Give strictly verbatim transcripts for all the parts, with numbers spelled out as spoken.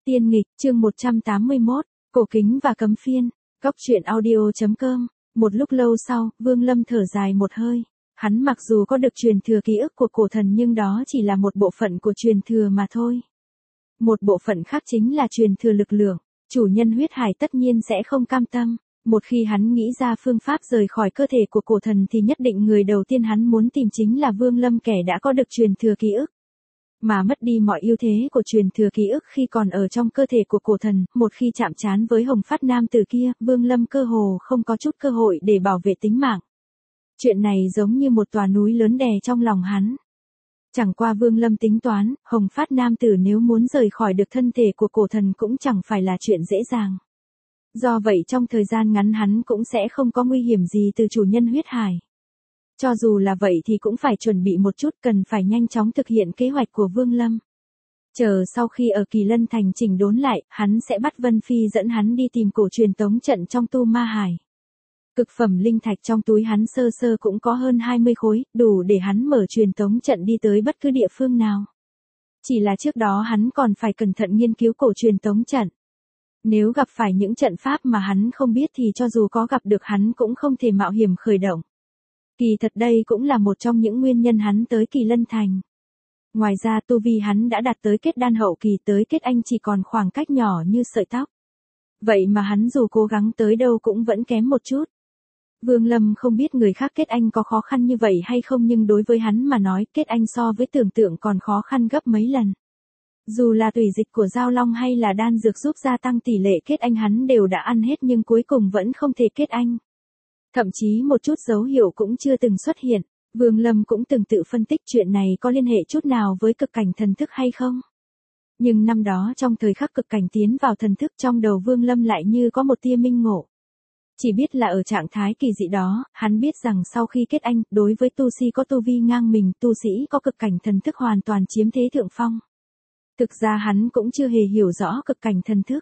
Tiên nghịch, chương một trăm tám mươi mốt, cổ kính và cấm phiên. Góc truyện audio.com. Một lúc lâu sau, Vương Lâm thở dài một hơi. Hắn mặc dù có được truyền thừa ký ức của cổ thần nhưng đó chỉ là một bộ phận của truyền thừa mà thôi. Một bộ phận khác chính là truyền thừa lực lượng. Chủ nhân huyết hải tất nhiên sẽ không cam tâm. Một khi hắn nghĩ ra phương pháp rời khỏi cơ thể của cổ thần thì nhất định người đầu tiên hắn muốn tìm chính là Vương Lâm, kẻ đã có được truyền thừa ký ức. Mà mất đi mọi ưu thế của truyền thừa ký ức khi còn ở trong cơ thể của cổ thần, một khi chạm trán với hồng phát nam tử kia, Vương Lâm cơ hồ không có chút cơ hội để bảo vệ tính mạng. Chuyện này giống như một tòa núi lớn đè trong lòng hắn. Chẳng qua Vương Lâm tính toán, hồng phát nam tử nếu muốn rời khỏi được thân thể của cổ thần cũng chẳng phải là chuyện dễ dàng. Do vậy trong thời gian ngắn hắn cũng sẽ không có nguy hiểm gì từ chủ nhân huyết hải. Cho dù là vậy thì cũng phải chuẩn bị một chút, cần phải nhanh chóng thực hiện kế hoạch của Vương Lâm. Chờ sau khi ở Kỳ Lân Thành chỉnh đốn lại, hắn sẽ bắt Vân Phi dẫn hắn đi tìm cổ truyền tống trận trong Tu Ma Hải. Cực phẩm linh thạch trong túi hắn sơ sơ cũng có hơn hai mươi khối, đủ để hắn mở truyền tống trận đi tới bất cứ địa phương nào. Chỉ là trước đó hắn còn phải cẩn thận nghiên cứu cổ truyền tống trận. Nếu gặp phải những trận pháp mà hắn không biết thì cho dù có gặp được hắn cũng không thể mạo hiểm khởi động. Kỳ thật đây cũng là một trong những nguyên nhân hắn tới Kỳ Lân Thành. Ngoài ra tu vi hắn đã đạt tới kết đan hậu kỳ, tới kết anh chỉ còn khoảng cách nhỏ như sợi tóc. Vậy mà hắn dù cố gắng tới đâu cũng vẫn kém một chút. Vương Lâm không biết người khác kết anh có khó khăn như vậy hay không, nhưng đối với hắn mà nói kết anh so với tưởng tượng còn khó khăn gấp mấy lần. Dù là tùy dịch của Giao Long hay là đan dược giúp gia tăng tỷ lệ kết anh hắn đều đã ăn hết nhưng cuối cùng vẫn không thể kết anh. Thậm chí một chút dấu hiệu cũng chưa từng xuất hiện. Vương Lâm cũng từng tự phân tích chuyện này có liên hệ chút nào với cực cảnh thần thức hay không. Nhưng năm đó trong thời khắc cực cảnh tiến vào thần thức, trong đầu Vương Lâm lại như có một tia minh ngộ. Chỉ biết là ở trạng thái kỳ dị đó, hắn biết rằng sau khi kết anh, đối với tu sĩ có tu vi ngang mình, tu sĩ có cực cảnh thần thức hoàn toàn chiếm thế thượng phong. Thực ra hắn cũng chưa hề hiểu rõ cực cảnh thần thức.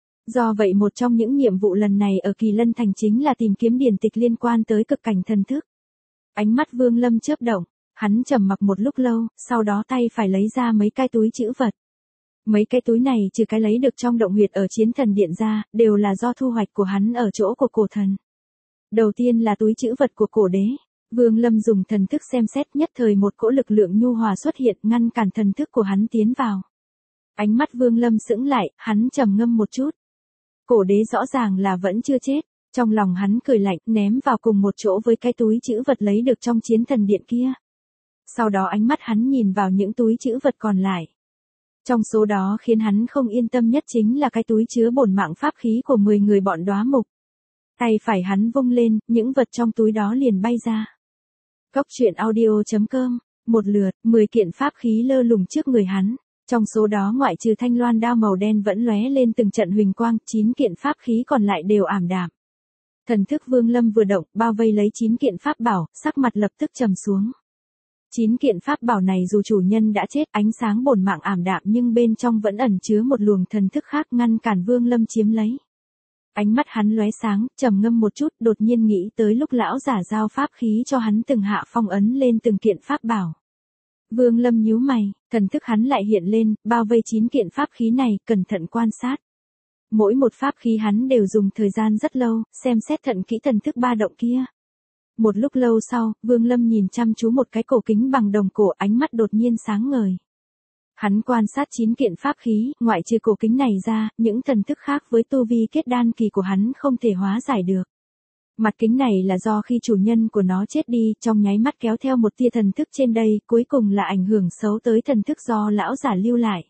Do vậy một trong những nhiệm vụ lần này ở Kỳ Lân Thành chính là tìm kiếm điển tịch liên quan tới cực cảnh thần thức. Ánh mắt Vương Lâm chớp động, hắn trầm mặc một lúc lâu, sau đó tay phải lấy ra mấy cái túi trữ vật. Mấy cái túi này trừ cái lấy được trong động huyệt ở Chiến Thần Điện ra, đều là do thu hoạch của hắn ở chỗ của cổ thần. Đầu tiên là túi trữ vật của cổ đế. Vương Lâm dùng thần thức xem xét, nhất thời một cỗ lực lượng nhu hòa xuất hiện ngăn cản thần thức của hắn tiến vào. Ánh mắt Vương Lâm sững lại, hắn trầm ngâm một chút. Cổ đế rõ ràng là vẫn chưa chết, trong lòng hắn cười lạnh, ném vào cùng một chỗ với cái túi trữ vật lấy được trong Chiến Thần Điện kia. Sau đó ánh mắt hắn nhìn vào những túi trữ vật còn lại. Trong số đó khiến hắn không yên tâm nhất chính là cái túi chứa bổn mạng pháp khí của mười người bọn Đóa Mục. Tay phải hắn vung lên, những vật trong túi đó liền bay ra. Góc truyện audio.com. Một lượt, mười kiện pháp khí lơ lửng trước người hắn. Trong số đó ngoại trừ thanh loan đao màu đen vẫn lóe lên từng trận huỳnh quang, chín kiện pháp khí còn lại đều ảm đạm. Thần thức Vương Lâm vừa động, bao vây lấy chín kiện pháp bảo, sắc mặt lập tức trầm xuống. Chín kiện pháp bảo này dù chủ nhân đã chết, ánh sáng bổn mạng ảm đạm nhưng bên trong vẫn ẩn chứa một luồng thần thức khác ngăn cản Vương Lâm chiếm lấy. Ánh mắt hắn lóe sáng, trầm ngâm một chút, đột nhiên nghĩ tới lúc lão giả giao pháp khí cho hắn từng hạ phong ấn lên từng kiện pháp bảo. Vương Lâm nhíu mày, thần thức hắn lại hiện lên, bao vây chín kiện pháp khí này, cẩn thận quan sát. Mỗi một pháp khí hắn đều dùng thời gian rất lâu, xem xét thận kỹ thần thức ba động kia. Một lúc lâu sau, Vương Lâm nhìn chăm chú một cái cổ kính bằng đồng cổ, ánh mắt đột nhiên sáng ngời. Hắn quan sát chín kiện pháp khí, ngoại trừ cổ kính này ra, những thần thức khác với tu vi kết đan kỳ của hắn không thể hóa giải được. Mặt kính này là do khi chủ nhân của nó chết đi, trong nháy mắt kéo theo một tia thần thức trên đây, cuối cùng là ảnh hưởng xấu tới thần thức do lão giả lưu lại.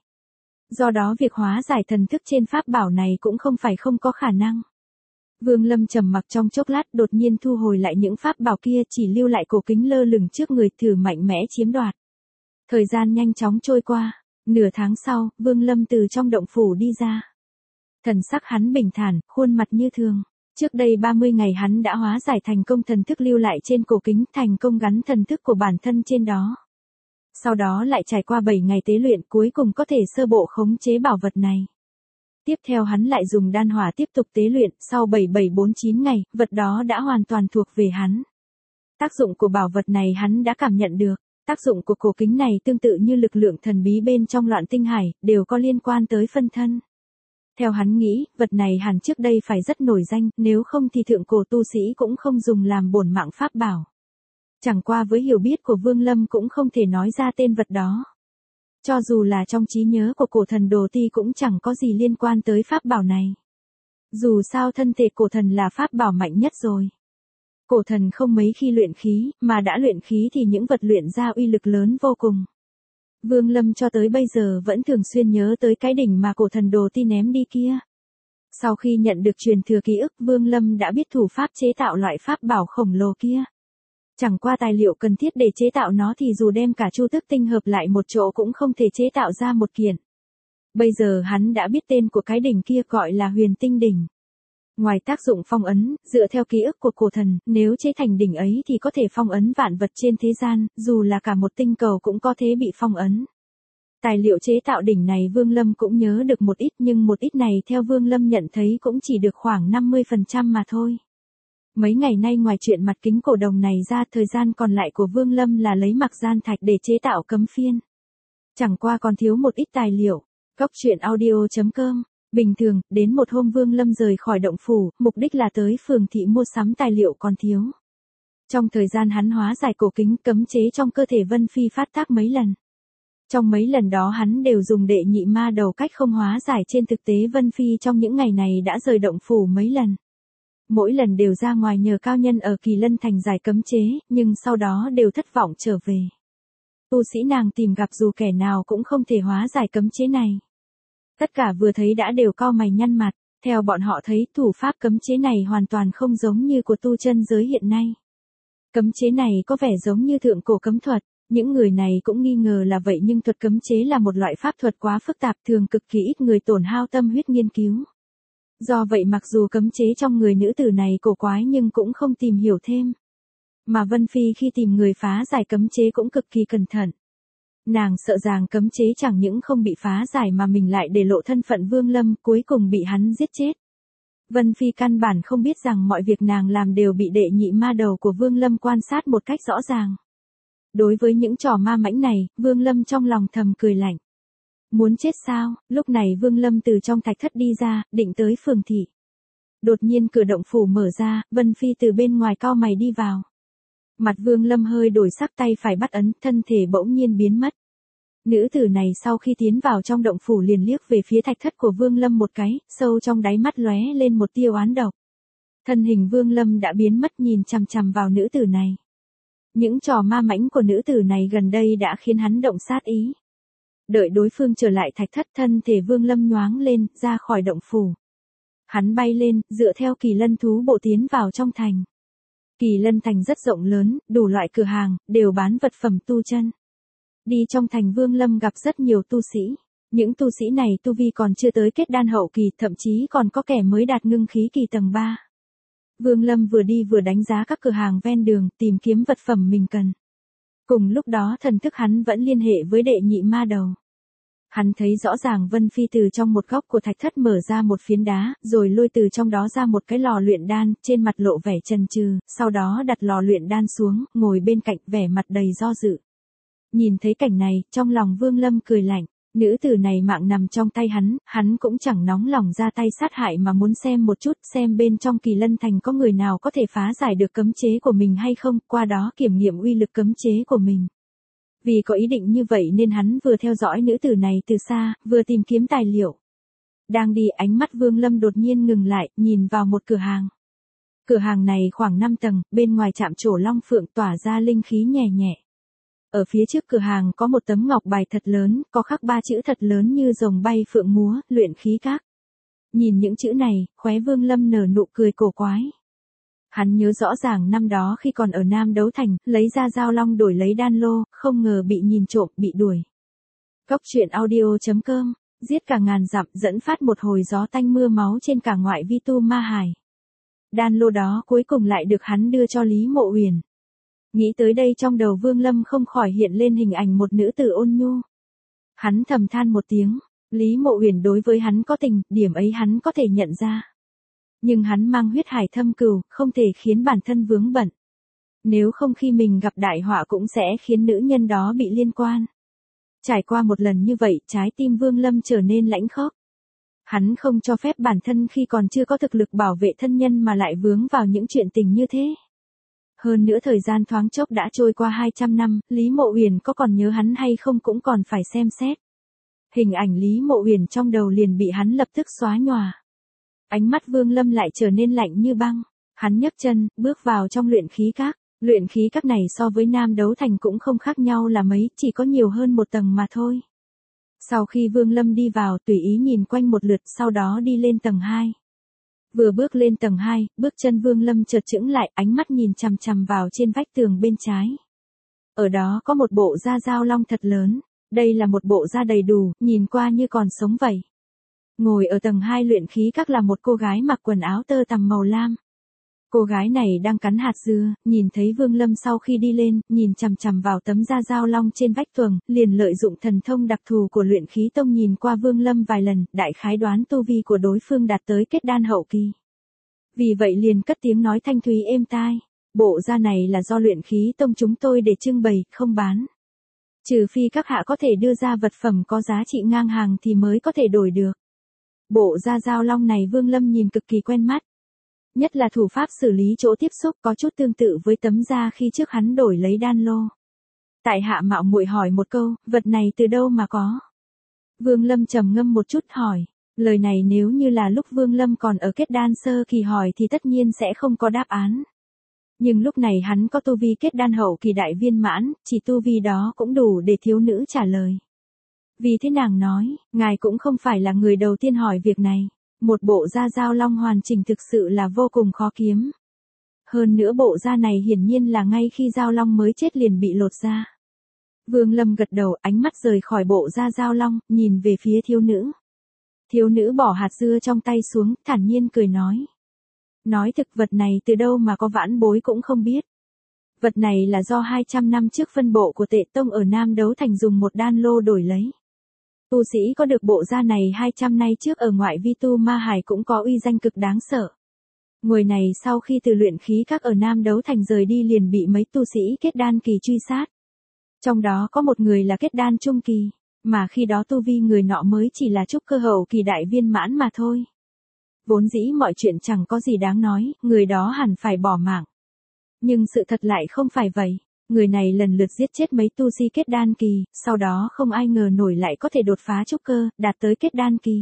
Do đó việc hóa giải thần thức trên pháp bảo này cũng không phải không có khả năng. Vương Lâm trầm mặc trong chốc lát, đột nhiên thu hồi lại những pháp bảo kia, chỉ lưu lại cổ kính lơ lửng trước người, thử mạnh mẽ chiếm đoạt. Thời gian nhanh chóng trôi qua, nửa tháng sau, Vương Lâm từ trong động phủ đi ra. Thần sắc hắn bình thản, khuôn mặt như thường. Trước đây ba mươi ngày hắn đã hóa giải thành công thần thức lưu lại trên cổ kính, thành công gắn thần thức của bản thân trên đó. Sau đó lại trải qua bảy ngày tế luyện, cuối cùng có thể sơ bộ khống chế bảo vật này. Tiếp theo hắn lại dùng đan hỏa tiếp tục tế luyện, sau bảy bảy bốn chín ngày, vật đó đã hoàn toàn thuộc về hắn. Tác dụng của bảo vật này hắn đã cảm nhận được. Tác dụng của cổ kính này tương tự như lực lượng thần bí bên trong Loạn Tinh Hải, đều có liên quan tới phân thân. Theo hắn nghĩ, vật này hẳn trước đây phải rất nổi danh, nếu không thì thượng cổ tu sĩ cũng không dùng làm bổn mạng pháp bảo. Chẳng qua với hiểu biết của Vương Lâm cũng không thể nói ra tên vật đó. Cho dù là trong trí nhớ của cổ thần Đồ Ti cũng chẳng có gì liên quan tới pháp bảo này. Dù sao thân thể cổ thần là pháp bảo mạnh nhất rồi. Cổ thần không mấy khi luyện khí, mà đã luyện khí thì những vật luyện ra uy lực lớn vô cùng. Vương Lâm cho tới bây giờ vẫn thường xuyên nhớ tới cái đỉnh mà cổ thần Đồ Ti ném đi kia. Sau khi nhận được truyền thừa ký ức, Vương Lâm đã biết thủ pháp chế tạo loại pháp bảo khổng lồ kia. Chẳng qua tài liệu cần thiết để chế tạo nó thì dù đem cả chu tước tinh hợp lại một chỗ cũng không thể chế tạo ra một kiện. Bây giờ hắn đã biết tên của cái đỉnh kia gọi là Huyền Tinh Đỉnh. Ngoài tác dụng phong ấn, dựa theo ký ức của cổ thần, nếu chế thành đỉnh ấy thì có thể phong ấn vạn vật trên thế gian, dù là cả một tinh cầu cũng có thể bị phong ấn. Tài liệu chế tạo đỉnh này Vương Lâm cũng nhớ được một ít, nhưng một ít này theo Vương Lâm nhận thấy cũng chỉ được khoảng năm mươi phần trăm mà thôi. Mấy ngày nay ngoài chuyện mặt kính cổ đồng này ra, thời gian còn lại của Vương Lâm là lấy mặc gian thạch để chế tạo cấm phiên. Chẳng qua còn thiếu một ít tài liệu. Góc truyện audio chấm com. Bình thường, đến một hôm Vương Lâm rời khỏi động phủ, mục đích là tới phường thị mua sắm tài liệu còn thiếu. Trong thời gian hắn hóa giải cổ kính, cấm chế trong cơ thể Vân Phi phát tác mấy lần. Trong mấy lần đó hắn đều dùng đệ nhị ma đầu cách không hóa giải, trên thực tế Vân Phi trong những ngày này đã rời động phủ mấy lần. Mỗi lần đều ra ngoài nhờ cao nhân ở Kỳ Lân Thành giải cấm chế, nhưng sau đó đều thất vọng trở về. Tu sĩ nàng tìm gặp dù kẻ nào cũng không thể hóa giải cấm chế này. Tất cả vừa thấy đã đều cau mày nhăn mặt, theo bọn họ thấy thủ pháp cấm chế này hoàn toàn không giống như của tu chân giới hiện nay. Cấm chế này có vẻ giống như thượng cổ cấm thuật, những người này cũng nghi ngờ là vậy, nhưng thuật cấm chế là một loại pháp thuật quá phức tạp, thường cực kỳ ít người tổn hao tâm huyết nghiên cứu. Do vậy mặc dù cấm chế trong người nữ tử này cổ quái nhưng cũng không tìm hiểu thêm. Mà Vân Phi khi tìm người phá giải cấm chế cũng cực kỳ cẩn thận. Nàng sợ rằng cấm chế chẳng những không bị phá giải mà mình lại để lộ thân phận Vương Lâm, cuối cùng bị hắn giết chết. Vân Phi căn bản không biết rằng mọi việc nàng làm đều bị đệ nhị ma đầu của Vương Lâm quan sát một cách rõ ràng. Đối với những trò ma mãnh này, Vương Lâm trong lòng thầm cười lạnh. Muốn chết sao? Lúc này Vương Lâm từ trong thạch thất đi ra, định tới phường thị. Đột nhiên cửa động phủ mở ra, Vân Phi từ bên ngoài cau mày đi vào. Mặt Vương Lâm hơi đổi sắc, tay phải bắt ấn, thân thể bỗng nhiên biến mất. Nữ tử này sau khi tiến vào trong động phủ liền liếc về phía thạch thất của Vương Lâm một cái, sâu trong đáy mắt lóe lên một tia oán độc. Thân hình Vương Lâm đã biến mất, nhìn chằm chằm vào nữ tử này. Những trò ma mãnh của nữ tử này gần đây đã khiến hắn động sát ý. Đợi đối phương trở lại thạch thất, thân thể Vương Lâm nhoáng lên, ra khỏi động phủ. Hắn bay lên, dựa theo Kỳ Lân thú bộ tiến vào trong thành. Kỳ Lân Thành rất rộng lớn, đủ loại cửa hàng, đều bán vật phẩm tu chân. Đi trong thành Vương Lâm gặp rất nhiều tu sĩ. Những tu sĩ này tu vi còn chưa tới kết đan hậu kỳ, thậm chí còn có kẻ mới đạt ngưng khí kỳ tầng ba. Vương Lâm vừa đi vừa đánh giá các cửa hàng ven đường, tìm kiếm vật phẩm mình cần. Cùng lúc đó thần thức hắn vẫn liên hệ với đệ nhị ma đầu. Hắn thấy rõ ràng Vân Phi từ trong một góc của thạch thất mở ra một phiến đá, rồi lôi từ trong đó ra một cái lò luyện đan, trên mặt lộ vẻ chần chừ, sau đó đặt lò luyện đan xuống, ngồi bên cạnh vẻ mặt đầy do dự. Nhìn thấy cảnh này, trong lòng Vương Lâm cười lạnh, nữ tử này mạng nằm trong tay hắn, hắn cũng chẳng nóng lòng ra tay sát hại mà muốn xem một chút, xem bên trong Kỳ Lân Thành có người nào có thể phá giải được cấm chế của mình hay không, qua đó kiểm nghiệm uy lực cấm chế của mình. Vì có ý định như vậy nên hắn vừa theo dõi nữ tử này từ xa, vừa tìm kiếm tài liệu. Đang đi, ánh mắt Vương Lâm đột nhiên ngừng lại, nhìn vào một cửa hàng. Cửa hàng này khoảng năm tầng, bên ngoài chạm trổ long phượng tỏa ra linh khí nhẹ nhẹ. Ở phía trước cửa hàng có một tấm ngọc bài thật lớn, có khắc ba chữ thật lớn như rồng bay phượng múa, luyện khí các. Nhìn những chữ này, khóe Vương Lâm nở nụ cười cổ quái. Hắn nhớ rõ ràng năm đó khi còn ở Nam Đấu Thành, lấy ra dao long đổi lấy đan lô, không ngờ bị nhìn trộm, bị đuổi. Góc truyện audio chấm com, giết cả ngàn dặm, dẫn phát một hồi gió tanh mưa máu trên cả ngoại vi tu ma hải. Đan lô đó cuối cùng lại được hắn đưa cho Lý Mộ Uyển. Nghĩ tới đây trong đầu Vương Lâm không khỏi hiện lên hình ảnh một nữ tử ôn nhu. Hắn thầm than một tiếng, Lý Mộ Uyển đối với hắn có tình, điểm ấy hắn có thể nhận ra. Nhưng hắn mang huyết hải thâm cừu, không thể khiến bản thân vướng bận. Nếu không khi mình gặp đại họa cũng sẽ khiến nữ nhân đó bị liên quan. Trải qua một lần như vậy, trái tim Vương Lâm trở nên lãnh khốc. Hắn không cho phép bản thân khi còn chưa có thực lực bảo vệ thân nhân mà lại vướng vào những chuyện tình như thế. Hơn nữa thời gian thoáng chốc đã trôi qua hai trăm năm, Lý Mộ Uyển có còn nhớ hắn hay không cũng còn phải xem xét. Hình ảnh Lý Mộ Uyển trong đầu liền bị hắn lập tức xóa nhòa. Ánh mắt Vương Lâm lại trở nên lạnh như băng. Hắn nhấc chân, bước vào trong luyện khí các. Luyện khí các này so với Nam Đấu Thành cũng không khác nhau là mấy, chỉ có nhiều hơn một tầng mà thôi. Sau khi Vương Lâm đi vào, tùy ý nhìn quanh một lượt, sau đó đi lên tầng hai. Vừa bước lên tầng hai, bước chân Vương Lâm chợt chững lại, ánh mắt nhìn chằm chằm vào trên vách tường bên trái. Ở đó có một bộ da dao long thật lớn, đây là một bộ da đầy đủ, nhìn qua như còn sống vậy. Ngồi ở tầng hai luyện khí các là một cô gái mặc quần áo tơ tằm màu lam. Cô gái này đang cắn hạt dưa, nhìn thấy Vương Lâm sau khi đi lên, nhìn chằm chằm vào tấm da dao long trên vách tường, liền lợi dụng thần thông đặc thù của luyện khí tông nhìn qua Vương Lâm vài lần, đại khái đoán tu vi của đối phương đạt tới kết đan hậu kỳ. Vì vậy liền cất tiếng nói thanh thúy êm tai, bộ da này là do luyện khí tông chúng tôi để trưng bày, không bán. Trừ phi các hạ có thể đưa ra vật phẩm có giá trị ngang hàng thì mới có thể đổi được. Bộ da dao long này Vương Lâm nhìn cực kỳ quen mắt. Nhất là thủ pháp xử lý chỗ tiếp xúc có chút tương tự với tấm da khi trước hắn đổi lấy đan lô. Tại hạ mạo muội hỏi một câu, vật này từ đâu mà có? Vương Lâm trầm ngâm một chút hỏi, lời này nếu như là lúc Vương Lâm còn ở kết đan sơ kỳ hỏi thì tất nhiên sẽ không có đáp án. Nhưng lúc này hắn có tu vi kết đan hậu kỳ đại viên mãn, chỉ tu vi đó cũng đủ để thiếu nữ trả lời. Vì thế nàng nói, ngài cũng không phải là người đầu tiên hỏi việc này. Một bộ da dao long hoàn chỉnh thực sự là vô cùng khó kiếm. Hơn nữa bộ da này hiển nhiên là ngay khi dao long mới chết liền bị lột ra. Vương Lâm gật đầu, ánh mắt rời khỏi bộ da dao long, nhìn về phía thiếu nữ. Thiếu nữ bỏ hạt dưa trong tay xuống, thản nhiên cười nói. Nói thực vật này từ đâu mà có vãn bối cũng không biết. Vật này là do hai trăm năm trước phân bộ của Tệ Tông ở Nam Đấu Thành dùng một đan lô đổi lấy. Tu sĩ có được bộ da này hai trăm năm trước ở ngoại vi tu ma hải cũng có uy danh cực đáng sợ. Người này sau khi từ luyện khí các ở Nam Đấu Thành rời đi liền bị mấy tu sĩ kết đan kỳ truy sát. Trong đó có một người là kết đan trung kỳ, mà khi đó tu vi người nọ mới chỉ là trúc cơ hậu kỳ đại viên mãn mà thôi. Vốn dĩ mọi chuyện chẳng có gì đáng nói, người đó hẳn phải bỏ mạng. Nhưng sự thật lại không phải vậy. Người này lần lượt giết chết mấy tu sĩ kết đan kỳ, sau đó không ai ngờ nổi lại có thể đột phá trúc cơ, đạt tới kết đan kỳ.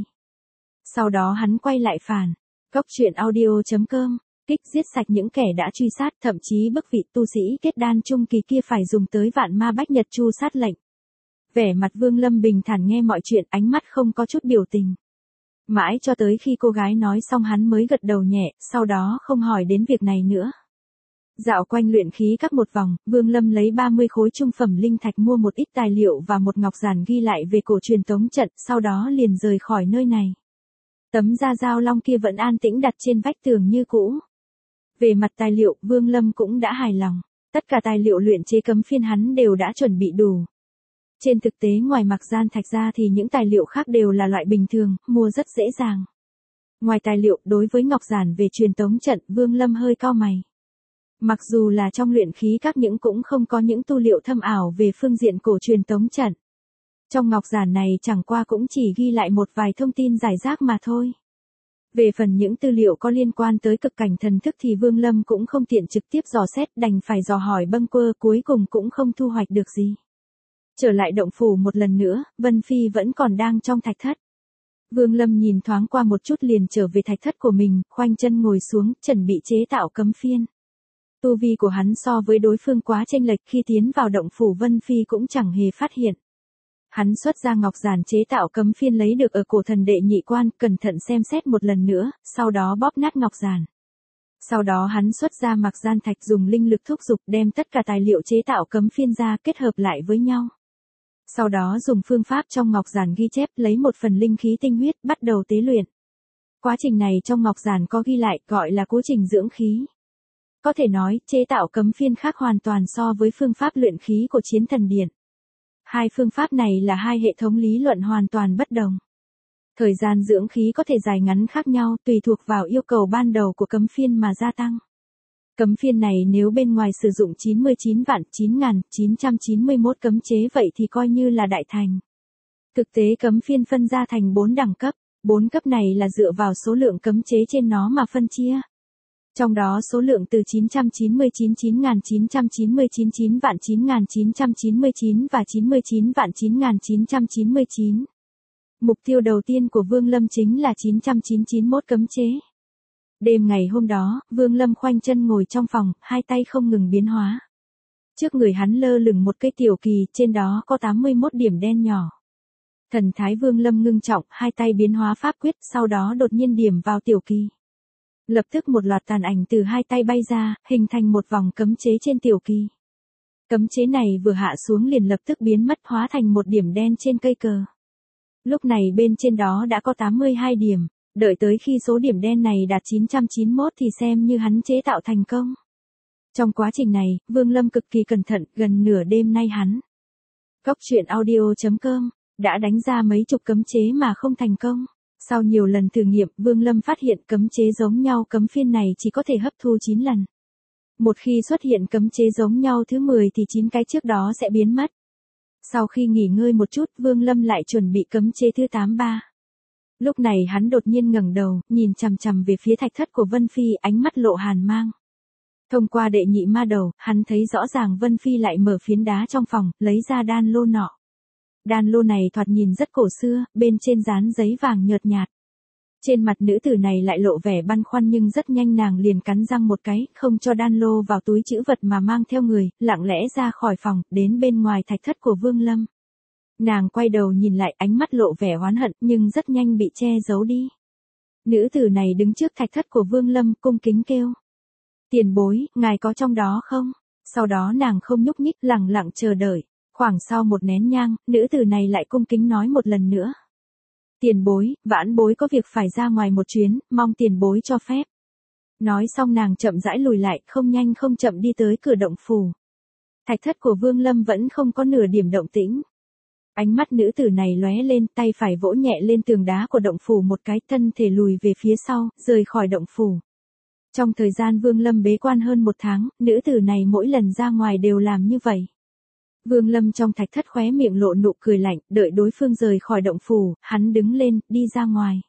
Sau đó hắn quay lại phản. Cốc truyện audio chấm com, kích giết sạch những kẻ đã truy sát, thậm chí bức vị tu sĩ kết đan trung kỳ kia phải dùng tới vạn ma bách nhật chu sát lệnh. Vẻ mặt Vương Lâm bình thản nghe mọi chuyện, ánh mắt không có chút biểu tình. Mãi cho tới khi cô gái nói xong hắn mới gật đầu nhẹ, sau đó không hỏi đến việc này nữa. Dạo quanh luyện khí các một vòng, Vương Lâm lấy ba mươi khối trung phẩm linh thạch mua một ít tài liệu và một ngọc giản ghi lại về cổ truyền tống trận, sau đó liền rời khỏi nơi này. Tấm da dao long kia vẫn an tĩnh đặt trên vách tường như cũ. Về mặt tài liệu, Vương Lâm cũng đã hài lòng. Tất cả tài liệu luyện chế cấm phiên hắn đều đã chuẩn bị đủ. Trên thực tế ngoài mặc gian thạch ra thì những tài liệu khác đều là loại bình thường, mua rất dễ dàng. Ngoài tài liệu, đối với ngọc giản về truyền tống trận, Vương Lâm hơi cau mày. Mặc dù là trong luyện khí các những cũng không có những tu liệu thâm ảo về phương diện cổ truyền tống trận. Trong ngọc giản này chẳng qua cũng chỉ ghi lại một vài thông tin giải rác mà thôi. Về phần những tư liệu có liên quan tới cực cảnh thần thức thì Vương Lâm cũng không tiện trực tiếp dò xét, đành phải dò hỏi bâng quơ, cuối cùng cũng không thu hoạch được gì. Trở lại động phủ một lần nữa, Vân Phi vẫn còn đang trong thạch thất. Vương Lâm nhìn thoáng qua một chút liền trở về thạch thất của mình, khoanh chân ngồi xuống, chuẩn bị chế tạo cấm phiên. Tu vi của hắn so với đối phương quá chênh lệch, khi tiến vào động phủ Vân Phi cũng chẳng hề phát hiện. Hắn xuất ra ngọc giản chế tạo cấm phiên lấy được ở cổ thần đệ nhị quan, cẩn thận xem xét một lần nữa, sau đó bóp nát ngọc giản. Sau đó hắn xuất ra mặc gian thạch dùng linh lực thúc giục đem tất cả tài liệu chế tạo cấm phiên ra kết hợp lại với nhau. Sau đó dùng phương pháp trong ngọc giản ghi chép lấy một phần linh khí tinh huyết bắt đầu tế luyện. Quá trình này trong ngọc giản có ghi lại gọi là quá trình dưỡng khí. Có thể nói, chế tạo cấm phiên khác hoàn toàn so với phương pháp luyện khí của Chiến Thần Điện. Hai phương pháp này là hai hệ thống lý luận hoàn toàn bất đồng. Thời gian dưỡng khí có thể dài ngắn khác nhau tùy thuộc vào yêu cầu ban đầu của cấm phiên mà gia tăng. Cấm phiên này nếu bên ngoài sử dụng chín mươi chín vạn chín nghìn chín trăm chín mươi mốt cấm chế vậy thì coi như là đại thành. Thực tế cấm phiên phân ra thành bốn đẳng cấp. Bốn cấp này là dựa vào số lượng cấm chế trên nó mà phân chia. Trong đó số lượng từ chín trăm chín mươi chín chín nghìn chín trăm chín mươi chín chín vạn chín nghìn chín trăm chín mươi chín và chín mươi chín vạn chín nghìn chín trăm chín mươi chín. Mục tiêu đầu tiên của Vương Lâm chính là chín trăm chín mươi chín mốt cấm chế. Đêm ngày hôm đó, Vương Lâm khoanh chân ngồi trong phòng, hai tay không ngừng biến hóa. Trước người hắn lơ lửng một cây tiểu kỳ, trên đó có tám mươi mốt điểm đen nhỏ. Thần thái Vương Lâm ngưng trọng, hai tay biến hóa pháp quyết, sau đó đột nhiên điểm vào tiểu kỳ. Lập tức một loạt tàn ảnh từ hai tay bay ra, hình thành một vòng cấm chế trên tiểu kỳ. Cấm chế này vừa hạ xuống liền lập tức biến mất, hóa thành một điểm đen trên cây cờ. Lúc này bên trên đó đã có tám mươi hai điểm, đợi tới khi số điểm đen này đạt chín trăm chín mươi mốt thì xem như hắn chế tạo thành công. Trong quá trình này, Vương Lâm cực kỳ cẩn thận, gần nửa đêm nay hắn. Cốc truyện audio chấm com đã đánh ra mấy chục cấm chế mà không thành công. Sau nhiều lần thử nghiệm, Vương Lâm phát hiện cấm chế giống nhau cấm phiên này chỉ có thể hấp thu chín lần. Một khi xuất hiện cấm chế giống nhau thứ mười thì chín cái trước đó sẽ biến mất. Sau khi nghỉ ngơi một chút, Vương Lâm lại chuẩn bị cấm chế thứ tám mươi ba. Lúc này hắn đột nhiên ngẩng đầu, nhìn chằm chằm về phía thạch thất của Vân Phi, ánh mắt lộ hàn mang. Thông qua đệ nhị ma đầu, hắn thấy rõ ràng Vân Phi lại mở phiến đá trong phòng, lấy ra đan lô nọ. Đan lô này thoạt nhìn rất cổ xưa, bên trên dán giấy vàng nhợt nhạt. Trên mặt nữ tử này lại lộ vẻ băn khoăn nhưng rất nhanh nàng liền cắn răng một cái, không cho đan lô vào túi trữ vật mà mang theo người, lặng lẽ ra khỏi phòng, đến bên ngoài thạch thất của Vương Lâm. Nàng quay đầu nhìn lại, ánh mắt lộ vẻ oán hận nhưng rất nhanh bị che giấu đi. Nữ tử này đứng trước thạch thất của Vương Lâm, cung kính kêu. Tiền bối, ngài có trong đó không? Sau đó nàng không nhúc nhích, lặng lặng chờ đợi. Khoảng sau một nén nhang, nữ tử này lại cung kính nói một lần nữa. Tiền bối, vãn bối có việc phải ra ngoài một chuyến, mong tiền bối cho phép. Nói xong nàng chậm rãi lùi lại, không nhanh không chậm đi tới cửa động phủ. Thạch thất của Vương Lâm vẫn không có nửa điểm động tĩnh. Ánh mắt nữ tử này lóe lên, tay phải vỗ nhẹ lên tường đá của động phủ một cái, thân thể lùi về phía sau, rời khỏi động phủ. Trong thời gian Vương Lâm bế quan hơn một tháng, nữ tử này mỗi lần ra ngoài đều làm như vậy. Vương Lâm trong thạch thất khóe miệng lộ nụ cười lạnh, đợi đối phương rời khỏi động phủ, hắn đứng lên, đi ra ngoài.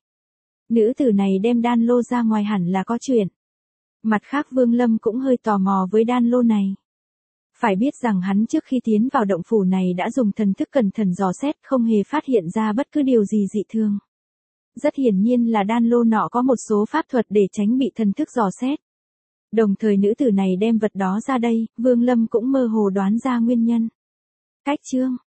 Nữ tử này đem đan lô ra ngoài hẳn là có chuyện. Mặt khác Vương Lâm cũng hơi tò mò với đan lô này. Phải biết rằng hắn trước khi tiến vào động phủ này đã dùng thần thức cẩn thận dò xét, không hề phát hiện ra bất cứ điều gì dị thường. Rất hiển nhiên là đan lô nọ có một số pháp thuật để tránh bị thần thức dò xét. Đồng thời nữ tử này đem vật đó ra đây, Vương Lâm cũng mơ hồ đoán ra nguyên nhân. Cách chương